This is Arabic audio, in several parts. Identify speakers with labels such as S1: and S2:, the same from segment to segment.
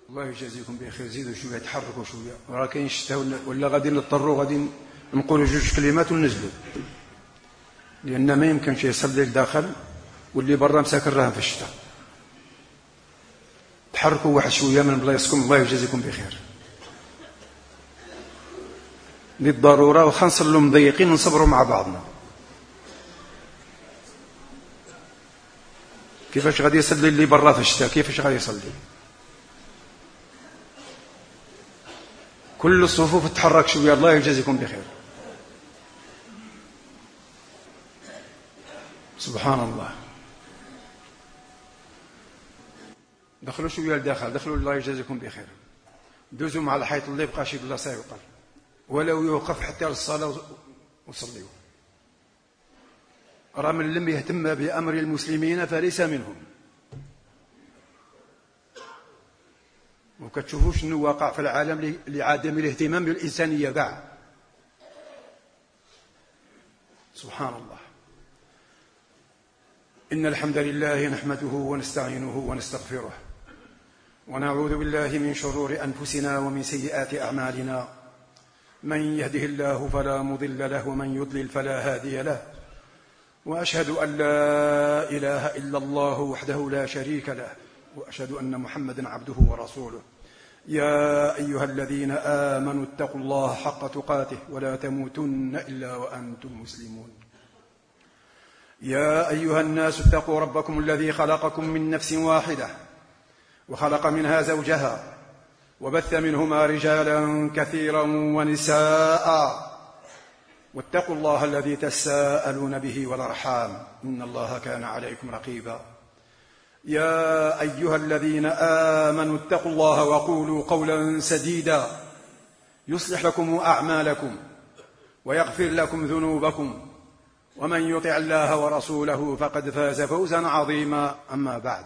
S1: الله يجازيكم بخير. زيدوا شويه، تحركوا شويه، راه كاين الشتاء ولا غادي نضطروا غادي نقولوا جوج كلمات وننزلوا، لان ما يمكنش يصلي لداخل واللي برا مساكن راهم في الشتاء. تحركوا واحد شويه من بلايصكم. الله يجازيكم بخير. للضروره وخا نصلوا مضيقين ونصبروا مع بعضنا. كيفاش غادي يصلي اللي برا في الشتاء؟ كيفاش غادي يصلي؟ كل الصفوف تتحرك شويه. الله يجازيكم بخير. سبحان الله. دخلوا شويه لداخل، دخلوا. الله يجازيكم بخير. دوزوا مع الحيط اللي يبقى شي بلاصه يوقف، ولو يوقف حتى للصلاه وصليوا. راه من لم يهتم بأمر المسلمين فليس منهم. وكتشوفوا شنو واقع في العالم لعدم الاهتمام بالإنسانية كاع. سبحان الله. إن الحمد لله نحمده ونستعينه ونستغفره، ونعوذ بالله من شرور أنفسنا ومن سيئات أعمالنا. من يهده الله فلا مضل له ومن يضلل فلا هادي له، وأشهد أن لا إله إلا الله وحده لا شريك له، وأشهد أن محمدا عبده ورسوله. يا أيها الذين آمنوا اتقوا الله حق تقاته ولا تموتن إلا وأنتم مسلمون. يا أيها الناس اتقوا ربكم الذي خلقكم من نفس واحدة وخلق منها زوجها وبث منهما رجالا كثيرا ونساء، واتقوا الله الذي تساءلون به والأرحام إن الله كان عليكم رقيبا. يا أيها الذين آمنوا اتقوا الله وقولوا قولا سديدا يصلح لكم أعمالكم ويغفر لكم ذنوبكم، ومن يطع الله ورسوله فقد فاز فوزا عظيما. أما بعد،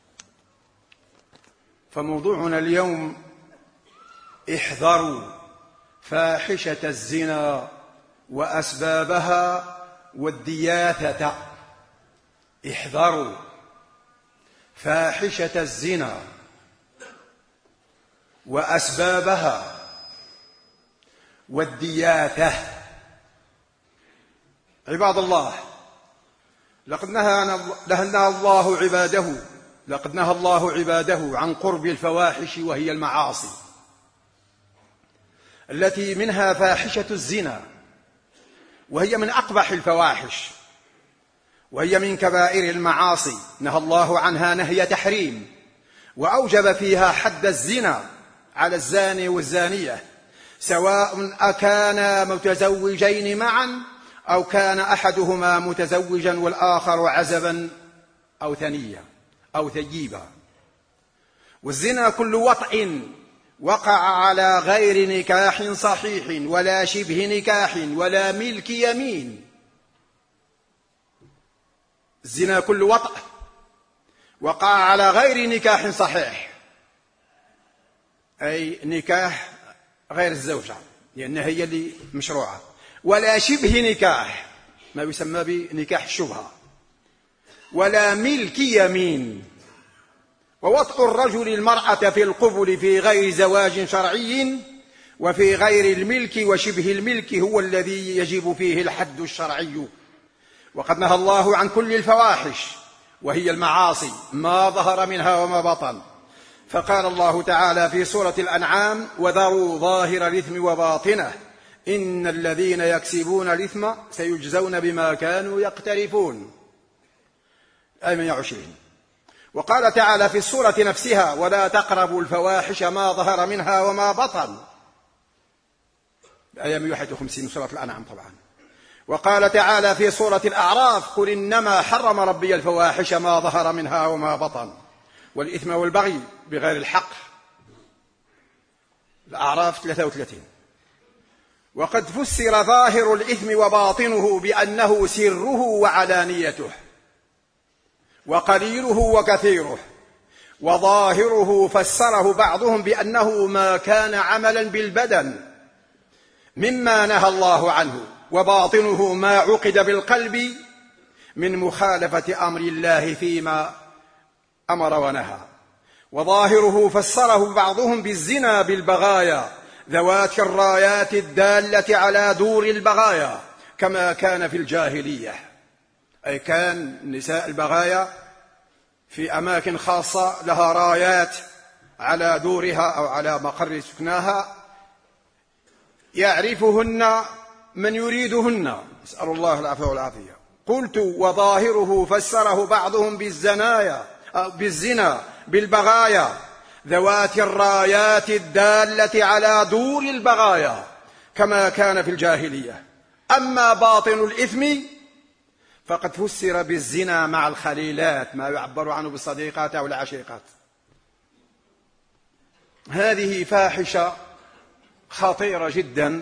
S1: فموضوعنا اليوم احذروا فاحشة الزنا وأسبابها والدياثة. احذروا فاحشة الزنا وأسبابها والدياثة. عباد الله، لقد نهى الله عباده عن قرب الفواحش وهي المعاصي، التي منها فاحشة الزنا، وهي من أقبح الفواحش، وهي من كبائر المعاصي. نهى الله عنها نهي تحريم، وأوجب فيها حد الزنا على الزاني والزانية، سواء أكانا متزوجين معا أو كان أحدهما متزوجا والآخر عزبا أو ثنيا أو ثييبا. والزنا كل وطء وقع على غير نكاح صحيح ولا شبه نكاح ولا ملك يمين. الزنا كل وطء وقع على غير نكاح صحيح، أي نكاح غير الزوجة لأنها هي اللي مشروعة، ولا شبه نكاح ما يسمى بنكاح الشبهة، ولا ملك يمين. ووطء الرجل المرأة في القبل في غير زواج شرعي وفي غير الملك وشبه الملك هو الذي يجب فيه الحد الشرعي. وقد نهى الله عن كل الفواحش وهي المعاصي ما ظهر منها وما بطن. فقال الله تعالى في سورة الأنعام: وذروا ظاهر الإثم وباطنه إن الذين يكسبون الإثم سيجزون بما كانوا يقترفون. آية 120. وقال تعالى في السورة نفسها: ولا تقربوا الفواحش ما ظهر منها وما بطن. آية 151 سورة الأنعام طبعا. وقال تعالى في سورة الأعراف: قل إنما حرم ربي الفواحش ما ظهر منها وما بطن والإثم والبغي بغير الحق. الأعراف 33. وقد فسر ظاهر الإثم وباطنه بأنه سره وعلانيته وقليله وكثيره، وظاهره فسره بعضهم بأنه ما كان عملا بالبدن مما نهى الله عنه، وباطنه ما عقد بالقلب من مخالفة أمر الله فيما أمر ونهى. وظاهره فسره بعضهم بالزنا بالبغايا ذوات الرايات الدالة على دور البغايا كما كان في الجاهلية، أي كان نساء البغايا في أماكن خاصة لها رايات على دورها أو على مقر سكناها يعرفهن من يريدهن، نسأل الله العفو والعافية. قلت وظاهره فسره بعضهم بالزنا بالبغايا ذوات الرايات الدالة على دور البغايا كما كان في الجاهلية. أما باطن الإثم فقد فسر بالزنا مع الخليلات، ما يعبر عنه بالصديقات أو العشيقات. هذه فاحشة خطيرة جدا،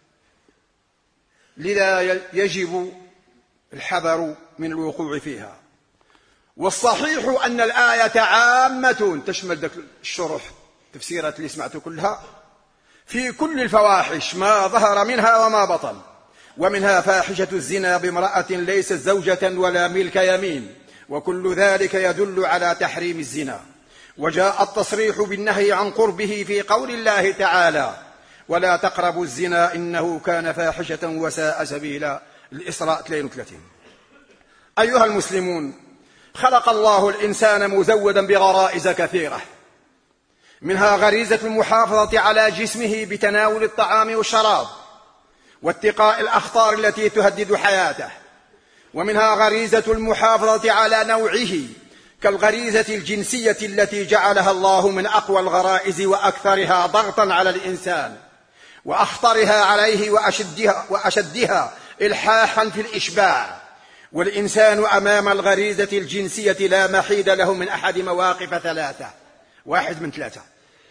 S1: لذا يجب الحذر من الوقوع فيها. والصحيح أن الآية عامة تشمل ذلك الشروح تفسيرات اللي سمعت كلها في كل الفواحش ما ظهر منها وما بطن، ومنها فاحشة الزنا بامرأة ليست زوجة ولا ملك يمين، وكل ذلك يدل على تحريم الزنا. وجاء التصريح بالنهي عن قربه في قول الله تعالى ولا تقربوا الزنا إنه كان فاحشة وساء سبيلا، الإسراء 32. أيها المسلمون، خلق الله الإنسان مزودا بغرائز كثيرة، منها غريزة المحافظة على جسمه بتناول الطعام والشراب واتقاء الأخطار التي تهدد حياته، ومنها غريزة المحافظة على نوعه كالغريزة الجنسية التي جعلها الله من أقوى الغرائز وأكثرها ضغطا على الإنسان وأخطرها عليه وأشدها إلحاحا في الإشباع. والإنسان أمام الغريزة الجنسية لا محيد له من أحد مواقف ثلاثة، واحد من ثلاثة.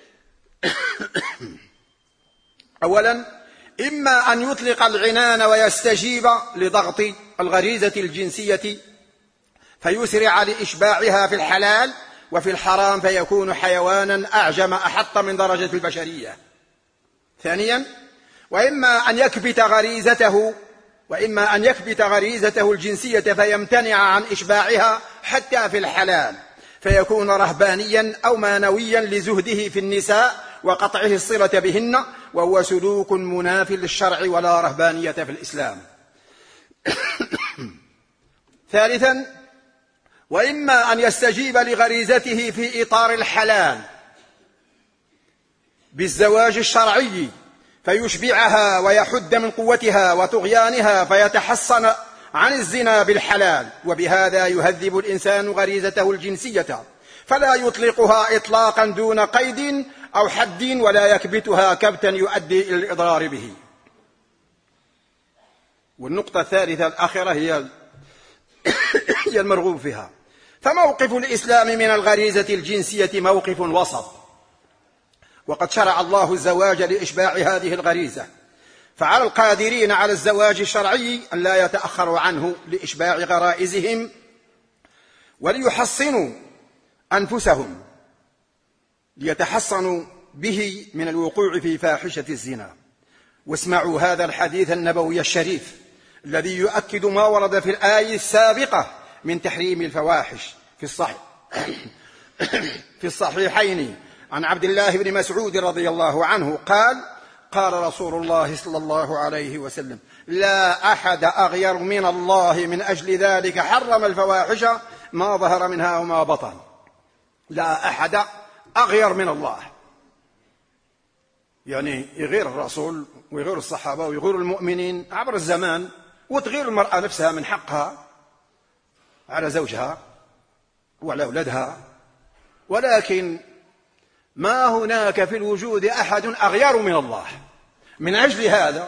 S1: أولا، إما أن يطلق العنان ويستجيب لضغط الغريزة الجنسية فيسرع لإشباعها في الحلال، وفي الحرام فيكون حيوانا أعجم أحط من درجة البشرية. ثانيا، وإما أن يكبت غريزته الجنسية فيمتنع عن إشباعها حتى في الحلال فيكون رهبانيا أو مانويا لزهده في النساء وقطعه الصلة بهن، وهو سلوك مناف للشرع ولا رهبانية في الإسلام. ثالثا، وإما أن يستجيب لغريزته في إطار الحلال بالزواج الشرعي فيشبعها ويحد من قوتها وطغيانها فيتحصن عن الزنا بالحلال، وبهذا يهذب الإنسان غريزته الجنسية فلا يطلقها إطلاقا دون قيد أو حد ولا يكبتها كبتا يؤدي إلى الإضرار به. والنقطة الثالثة الأخيرة هي المرغوب فيها. فموقف الإسلام من الغريزة الجنسية موقف وسط، وقد شرع الله الزواج لإشباع هذه الغريزة، فعلى القادرين على الزواج الشرعي أن لا يتأخروا عنه لإشباع غرائزهم وليحصنوا أنفسهم ليتحصنوا به من الوقوع في فاحشة الزنا. واسمعوا هذا الحديث النبوي الشريف الذي يؤكد ما ورد في الآية السابقة من تحريم الفواحش في الصحيحين عن عبد الله بن مسعود رضي الله عنه قال: قال رسول الله صلى الله عليه وسلم: لا أحد أغير من الله من أجل ذلك حرم الفواحش ما ظهر منها وما بطن. لا أحد أغير من الله، يعني يغير الرسول ويغير الصحابة ويغير المؤمنين عبر الزمان، وتغير المرأة نفسها من حقها على زوجها وعلى أولادها، ولكن ما هناك في الوجود أحد أغير من الله. من أجل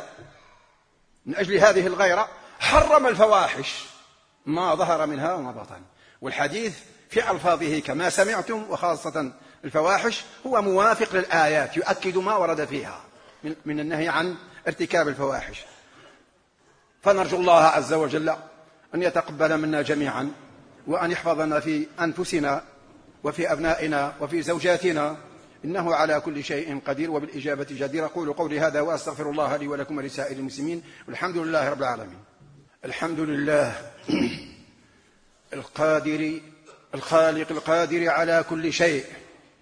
S1: هذه الغيرة حرم الفواحش ما ظهر منها وما بطن. والحديث في ألفاظه كما سمعتم، وخاصة الفواحش، هو موافق للآيات يؤكد ما ورد فيها من النهي عن ارتكاب الفواحش. فنرجو الله عز وجل أن يتقبل منا جميعا، وأن يحفظنا في أنفسنا وفي أبنائنا وفي زوجاتنا، إنه على كل شيء قدير وبالإجابة جدير. أقول قولي هذا وأستغفر الله لي ولكم ولسائر المسلمين، والحمد لله رب العالمين. الحمد لله القادر الخالق القادر على كل شيء،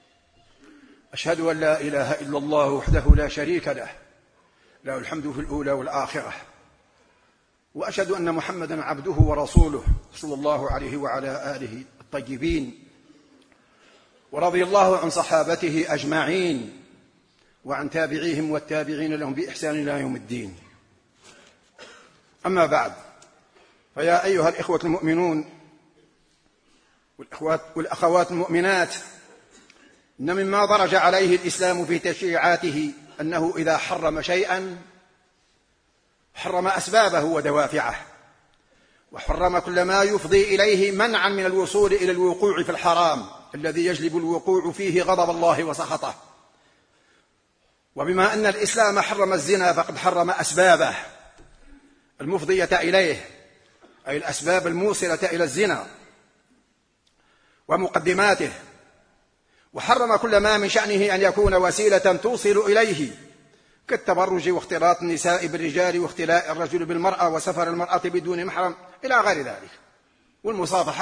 S1: أشهد أن لا إله إلا الله وحده لا شريك له، له الحمد في الأولى والآخرة، وأشهد أن محمدا عبده ورسوله صلى الله عليه وعلى آله الطيبين، ورضي الله عن صحابته أجمعين وعن تابعيهم والتابعين لهم بإحسان إلى يوم الدين. أما بعد، فيا أيها الإخوة المؤمنون والأخوات المؤمنات، إن مما درج عليه الإسلام في تشريعاته أنه إذا حرم شيئا حرم أسبابه ودوافعه، وحرم كل ما يفضي إليه منعا من الوصول إلى الوقوع في الحرام الذي يجلب الوقوع فيه غضب الله وسخطه. وبما أن الإسلام حرم الزنا فقد حرم أسبابه المفضية إليه، أي الأسباب الموصلة إلى الزنا ومقدماته، وحرم كل ما من شأنه أن يكون وسيلة توصل إليه، كالتبرج واختلاط النساء بالرجال واختلاء الرجل بالمرأة وسفر المرأة بدون محرم إلى غير ذلك، والمصافحة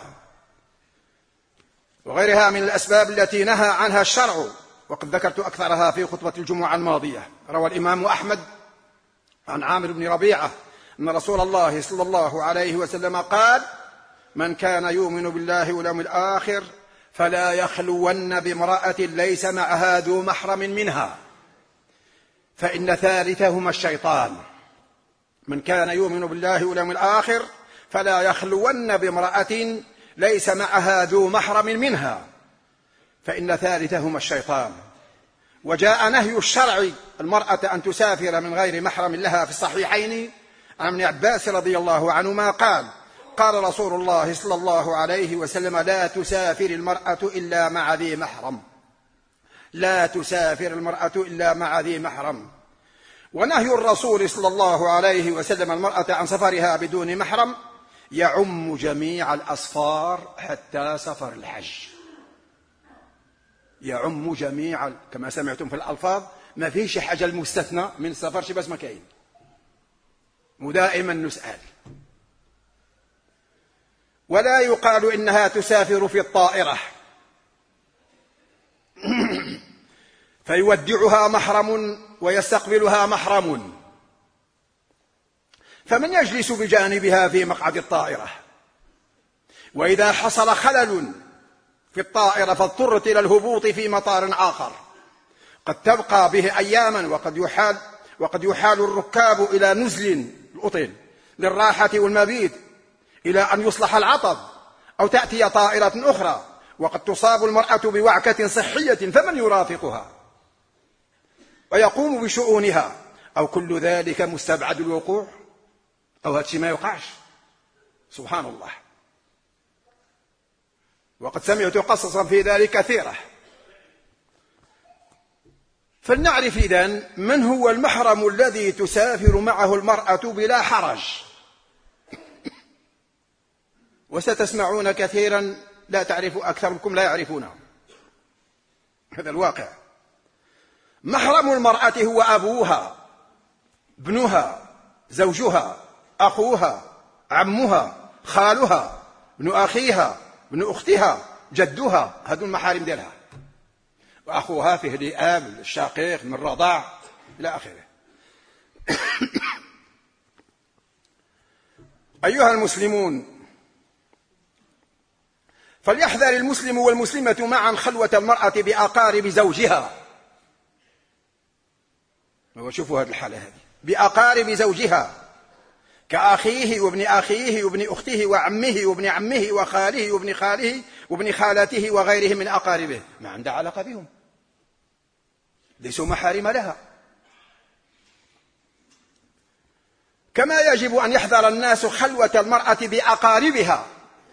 S1: وغيرها من الأسباب التي نهى عنها الشرع، وقد ذكرت أكثرها في خطبة الجمعة الماضية. روى الإمام أحمد عن عامر بن ربيعة أن رسول الله صلى الله عليه وسلم قال: من كان يؤمن بالله واليوم الآخر فلا يخلون بامرأة ليس معها ذو محرم منها فإن ثالثهما الشيطان. من كان يؤمن بالله واليوم الآخر فلا يخلون بامرأة ليس معها ذو محرم منها فإن ثالثهما الشيطان. وجاء نهي الشرع المرأة أن تسافر من غير محرم لها في الصحيحين عن ابن عباس رضي الله عنهما قال: قال رسول الله صلى الله عليه وسلم: لا تسافر المرأة إلا مع ذي محرم، لا تسافر المرأة إلا مع ذي محرم. ونهي الرسول صلى الله عليه وسلم المرأة عن سفرها بدون محرم يعم جميع الأسفار حتى سفر الحج، يعم جميع، كما سمعتم في الألفاظ ما فيش حاجة المستثنى من السفر شي بس ما كاين، ودائما نسأل. ولا يقال إنها تسافر في الطائرة فيودعها محرم ويستقبلها محرم، فمن يجلس بجانبها في مقعد الطائرة؟ وإذا حصل خلل في الطائرة فاضطرت إلى الهبوط في مطار آخر قد تبقى به أياما، وقد يحال الركاب إلى نزل الأوتيل للراحة والمبيت إلى أن يصلح العطب، أو تأتي طائرة أخرى وقد تصاب المرأة بوعكة صحية فمن يرافقها ويقوم بشؤونها؟ أو كل ذلك مستبعد الوقوع؟ أو هذا ما يقعش؟ سبحان الله. وقد سمعت قصصا في ذلك كثيرة. فلنعرف إذن من هو المحرم الذي تسافر معه المرأة بلا حرج. وستسمعون كثيرا لا تعرف، أكثركم لا يعرفونه، هذا الواقع. محرم المرأة هو أبوها، ابنها، زوجها، أخوها، عمها، خالها، ابن أخيها، ابن أختها، جدها، هذو المحارم ديالها. وأخوها فيه الأب، الشقيق من الرضاع إلى آخره. أيها المسلمون، فليحذر المسلم والمسلمة معا خلوة المرأة بأقارب زوجها. وشوفوا هذه الحالة هذه، بأقارب زوجها كأخيه وابن أخيه وابن أخته وعمه وابن عمه وخاله وابن خاله وابن خالته وغيرهم من أقاربه، ما عندها علاقة بهم، ليسوا محارم لها. كما يجب أن يحذر الناس خلوة المرأة بأقاربها،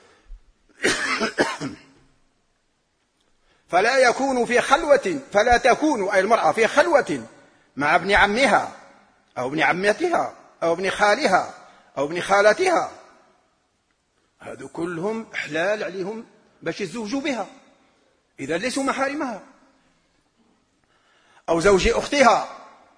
S1: فلا تكون أي المرأة في خلوة مع ابن عمها أو ابن عمتها أو ابن خالها أو ابن خالتها، هذو كلهم حلال عليهم باش يتزوجوا بها، إذا ليسوا محارمها. أو زوج أختها،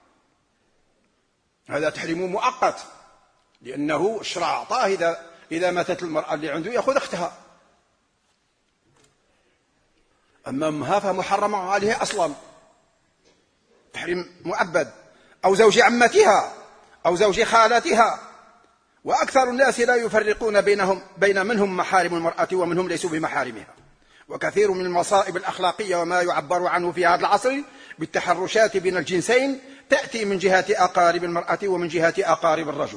S1: هذا تحريم مؤقت، لأنه الشرع أعطاه إذا ماتت المرأة اللي عنده يأخذ أختها. أما أمها فمحرمة عليه أصلا تحريم مؤبد، أو زوج عمتها أو زوج خالتها. وأكثر الناس لا يفرقون بين منهم محارم المرأة ومنهم ليسوا بمحارمها. وكثير من المصائب الأخلاقية وما يعبر عنه في هذا العصر بالتحرشات بين الجنسين تأتي من جهة أقارب المرأة ومن جهة أقارب الرجل،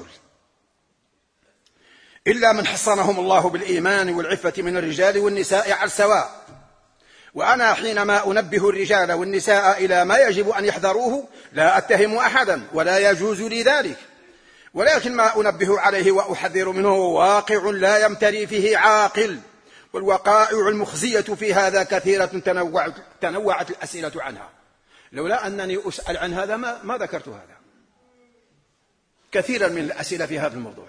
S1: إلا من حصنهم الله بالإيمان والعفة من الرجال والنساء على السواء. وأنا حينما أنبه الرجال والنساء إلى ما يجب أن يحذروه لا أتهم أحدا ولا يجوز لي ذلك، ولكن ما أنبه عليه وأحذر منه واقع لا يمتري فيه عاقل. والوقائع المخزية في هذا كثيرة تنوعت الأسئلة عنها. لولا أنني أسأل عن هذا ما ذكرت هذا. كثيرا من الأسئلة في هذا الموضوع.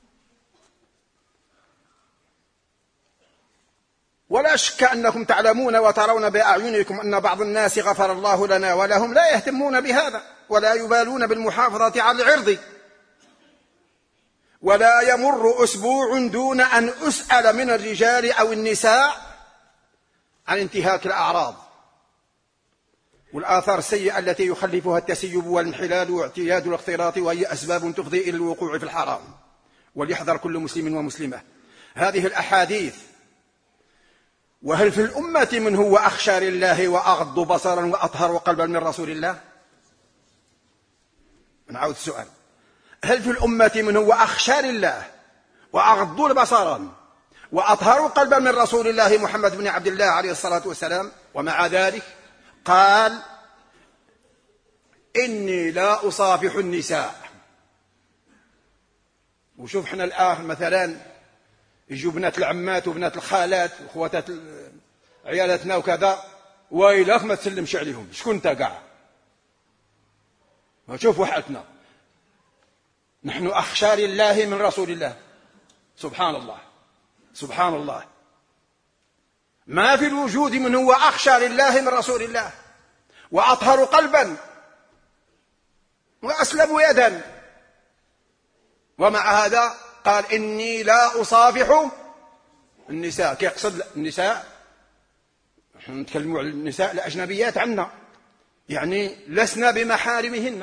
S1: ولا شك أنكم تعلمون وترون بأعينكم أن بعض الناس غفر الله لنا ولهم لا يهتمون بهذا ولا يبالون بالمحافظة على العرض. ولا يمر أسبوع دون أن أسأل من الرجال أو النساء عن انتهاك الأعراض والآثار السيئة التي يخلفها التسيب والانحلال واعتياد الاختلاط، وهي أسباب تفضي إلى الوقوع في الحرام. وليحذر كل مسلم ومسلمة هذه الأحاديث. وهل في الأمة من هو أخشى لله وأغض بصرا وأطهر قلبا من رسول الله؟ نعود السؤال، هل في الأمة من هو أخشى لله وأغض بصرا وأطهر قلبا من رسول الله محمد بن عبد الله عليه الصلاة والسلام؟ ومع ذلك قال إني لا أصافح النساء. وشوف احنا الآن مثلا يجوا بنات العمات وبنات الخالات وخواتات عيالاتنا وكذا، ويلك ما تسلمش عليهم، شكون انت قاع؟ وشوفوا حالتنا، نحن أخشى لله من رسول الله. سبحان الله سبحان الله، ما في الوجود من هو أخشى لله من رسول الله وأطهر قلبا وأسلم يدا. ومع هذا قال إني لا أصافح النساء. كيقصد النساء؟ نحن نتكلم عن النساء الأجنبيات عنا، يعني لسنا بمحارمهن.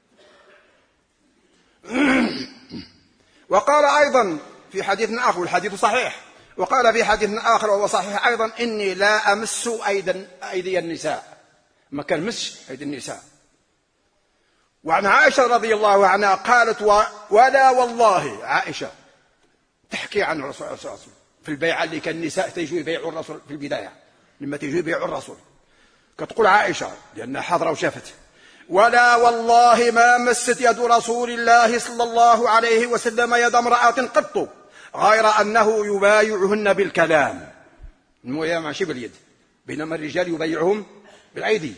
S1: وقال أيضا في حديث آخر، والحديث صحيح، وقال في حديث آخر وهو صحيح أيضا إني لا أمس أيدي النساء، ما كان مسش أيدي النساء. وعن عائشة رضي الله عنها قالت ولا والله، عائشة تحكي عن الرسول صلى الله عليه وسلم في البيعة اللي كان النساء تيجوا يبيعوا الرسول في البداية، لما تيجوا يبيعوا الرسول كتقول عائشة لأنها حاضرة وشافت، ولا والله ما مست يد رسول الله صلى الله عليه وسلم يد امرأة قط غير أنه يبايعهن بالكلام. المويا ماشي باليد، بينما الرجال يبايعهم بالأيدي.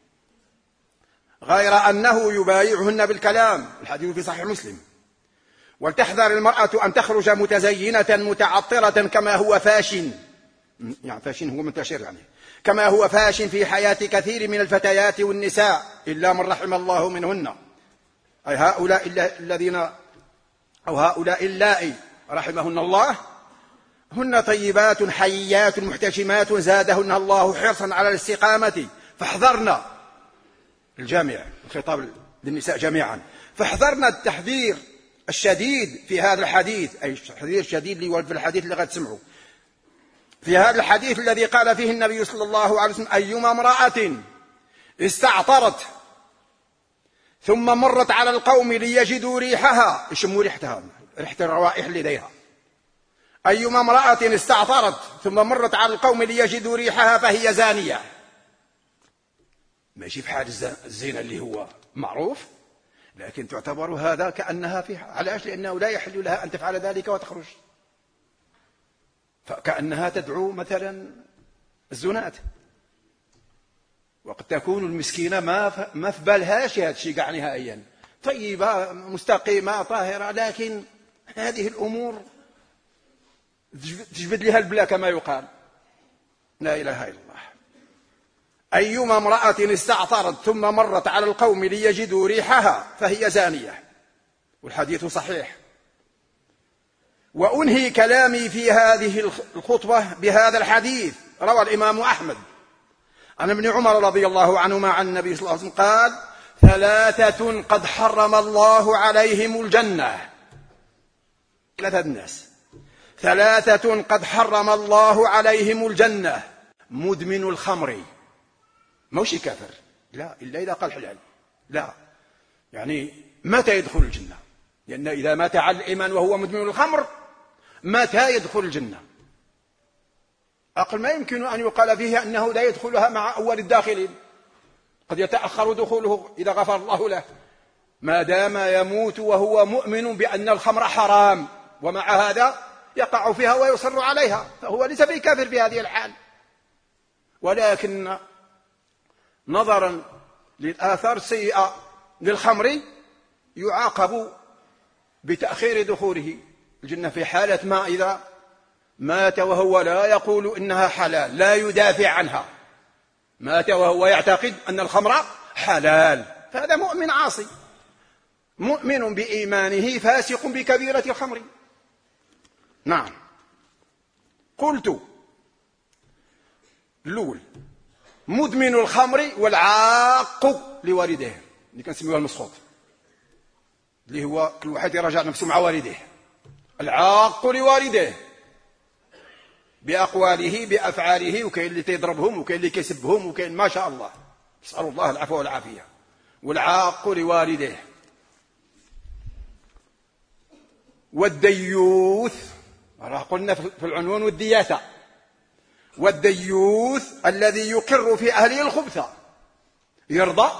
S1: غير أنه يبايعهن بالكلام، الحديث في صحيح مسلم. ولتحذر المرأة أن تخرج متزينة متعطرة كما هو فاشن، يعني فاشن هو منتشر، يعني كما هو فاشن في حياة كثير من الفتيات والنساء إلا من رحم الله منهن، أي هؤلاء الذين أو هؤلاء اللائي رحمهن الله، هن طيبات حيات محتشمات زادهن الله حرصا على الاستقامة، فاحذرنا. الجامع الخطاب للنساء جميعا، فاحذرنا التحذير الشديد في هذا الحديث، أي التحذير الشديد في الحديث اللي غتسمعوا في هذا الحديث الذي قال فيه النبي صلى الله عليه وسلم أيما امرأة استعطرت ثم مرت على القوم ليجدوا ريحها، يشموا ريحتها، ريحة الروائح لديها. أيما امرأة استعطرت ثم مرت على القوم ليجدوا ريحها فهي زانية. ماشي في حال الزنا اللي هو معروف، لكن تعتبر هذا كأنها فيها. علاش؟ لأنه لا يحل لها أن تفعل ذلك وتخرج، فكأنها تدعو مثلا الزنات. وقد تكون المسكينة ما في بالهاش هذا الشيء قاع نهائيا، طيبة مستقيمة طاهرة، لكن هذه الأمور تجبد لها البلا كما يقال. لا إله إلا الله. أيما امرأة استعطرت ثم مرت على القوم ليجدوا ريحها فهي زانية، والحديث صحيح. وأنهي كلامي في هذه الخطبة بهذا الحديث. روى الإمام أحمد عن ابن عمر رضي الله عنهما عن النبي صلى الله عليه وسلم قال: 3 قد حرم الله عليهم الجنة. 3 الناس، 3 قد حرم الله عليهم الجنة: مدمن الخمر، موش كافر، لا، إلا إذا قال حلال، لا، يعني متى يدخل الجنة؟ لأن إذا مات على الإيمان وهو مدمن الخمر متى يدخل الجنة؟ أقل ما يمكن أن يقال فيه أنه لا يدخلها مع أول الداخلين، قد يتأخر دخوله إذا غفر الله له، ما دام يموت وهو مؤمن بأن الخمر حرام، ومع هذا يقع فيها ويصر عليها، فهو ليس بكافر في هذه الحال. ولكن نظرا للآثار السيئة للخمر يعاقب بتأخير دخوله الجنة في حالة ما إذا مات وهو لا يقول إنها حلال، لا يدافع عنها، مات وهو يعتقد أن الخمر حلال، فهذا مؤمن عاصي، مؤمن بإيمانه فاسق بكبيرة الخمر. نعم. قلت: الأول مدمن الخمر والعاق لوالديه، اللي كنسميوها المسخوط، اللي هو كل واحد يراجع نفسه مع والديه. العاق لوالديه بأقواله بأفعاله، وكاين اللي تضربهم وكاين اللي كيسبهم وكاين ما شاء الله، نسأل الله العفو والعافية. والعاق لوالديه. والديوث، راه قلنا في العنوان والدياثة، والديوث الذي يقر في أهله الخبث، يرضى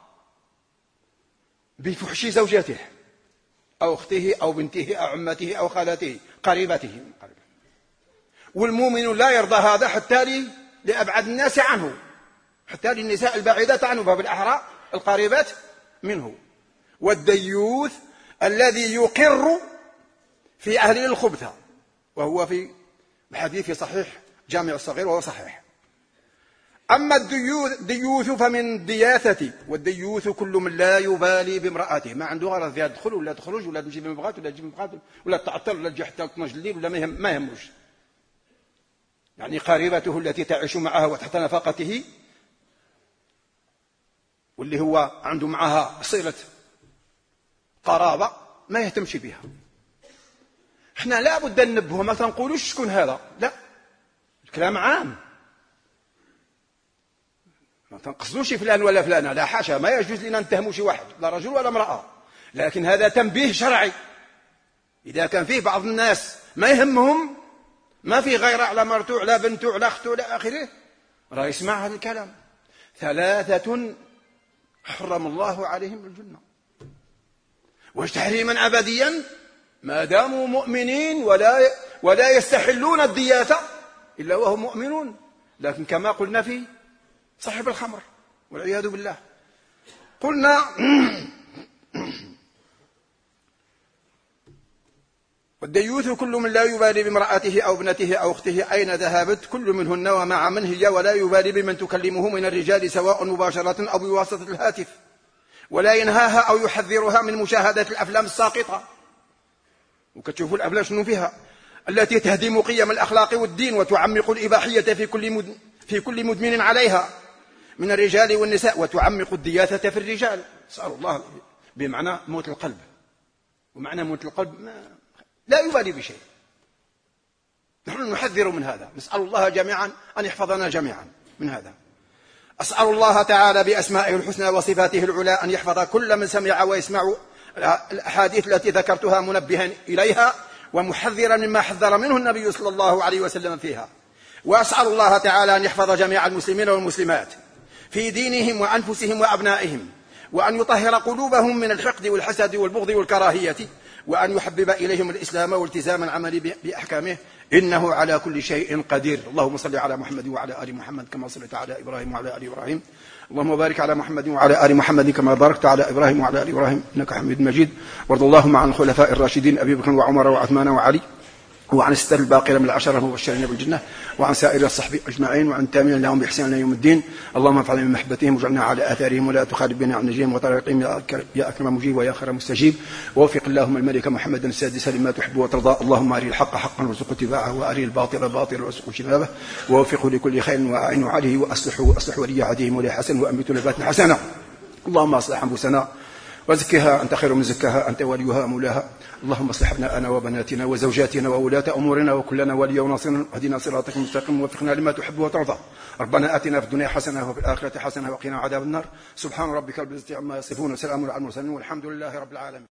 S1: بفحش زوجته أو أخته أو بنته أو عمته أو خالته قريبته. والمؤمن لا يرضى هذا حتى لأبعد الناس عنه، حتى للنساء البعيدات عنه، فبالأحرى القريبات منه. والديوث الذي يقر في أهله الخبث، وهو في الحديث في صحيح جامع الصغير وهو صحيح. أما الديوث فمن الدياثة، والديوث كل من لا يبالي بامرأته، ما عنده غرض فيها تدخل ولا تخرج ولا تمشي بما بغات ولا تجي بما بغات ولا تعطل ولا تجي حتى 12 الليل ولا ما يهمش، يعني قريبته التي تعيش معها وتحت نفقته واللي هو عنده معها صلة قرابة ما يهتمش بها. احنا لا بد أن ننبهه، ما تنقولوش شكون هذا، لا، الكلام عام، ما تنقصدوش فلان ولا فلانة، لا حاشا، ما يجوز لنا نتهموا شي واحد، لا رجل ولا امرأة، لكن هذا تنبيه شرعي. إذا كان فيه بعض الناس ما يهمهم، ما في غير على مرته على بنته على أخته على آخره، راه يسمع هذا الكلام. 3 حرم الله عليهم الجنة، واش تحريما أبديا ما داموا مؤمنين ولا يستحلون الدياثة إلا وهم مؤمنون، لكن كما قلنا في صاحب الخمر والعياذ بالله. قلنا والديوث كل من لا يبالي بامرأته أو ابنته أو أخته أين ذهبت كل منهن ومع من هي، ولا يبالي بمن تكلمه من الرجال سواء مباشرة أو بواسطة الهاتف، ولا ينهاها أو يحذرها من مشاهدة الأفلام الساقطة، وكتشوفوا الأفلام شنو فيها، التي تهدم قيم الأخلاق والدين وتعمق الإباحية في كل مدمن عليها من الرجال والنساء، وتعمق الدياثة في الرجال، نسأل الله، بمعنى موت القلب، ومعنى موت القلب لا يبالي بشيء. نحن نحذر من هذا، نسأل الله جميعا أن يحفظنا جميعا من هذا. أسأل الله تعالى بأسمائه الحسنى وصفاته العلى أن يحفظ كل من سمع ويسمع الأحاديث التي ذكرتها منبها إليها ومحذرا مما حذر منه النبي صلى الله عليه وسلم فيها. وأسأل الله تعالى أن يحفظ جميع المسلمين والمسلمات في دينهم وأنفسهم وأبنائهم، وأن يطهر قلوبهم من الحقد والحسد والبغض والكراهية، وأن يحبب إليهم الإسلام والتزام العمل بأحكامه، إنه على كل شيء قدير. اللهم صل على محمد وعلى آل محمد كما صليت على إبراهيم وعلى آل إبراهيم، اللهم بارك على محمد وعلى آل محمد كما باركت على إبراهيم وعلى آل إبراهيم إنك حميد مجيد. وارض اللهم عن الخلفاء الراشدين أبي بكر وعمر وعثمان وعلي وعن الستر الباقين من العشرة المبشرين بالجنة، وعن سائر الصحب أجمعين، وعن التابعين لهم بإحسان إلى يوم الدين. اللهم انفعنا من محبتهم واجعلنا على آثارهم ولا تخالف بنا عن نجيهم وطريقهم يا أكرم مجيب ويا خير مستجيب. ووفق اللهم الملك محمدا السادس لما تحب وترضى. اللهم أري الحق حقا وارزق اتباعه، وأري الباطل باطلا وارزق اجتنابه، ووفقه لكل خير وأعينه عليه، وأصلح ولي عهدهم ولي حسن، وأنبت نباتا حسنا. اللهم أصلح أنفسنا وزكها أنت خير من زكاها، أنت وليها مولاها. اللهم اصلح أبناءنا وبناتنا وزوجاتنا وولاة أمورنا وكلنا وليا وناصرا، واهدنا صراطك المستقيم ووفقنا لما تحب وترضى. ربنا آتنا في الدنيا حسنة وفي الآخرة حسنة وقنا عذاب النار. سبحان ربك رب العزة عما يصفون وسلام على المرسلين والحمد لله رب العالمين.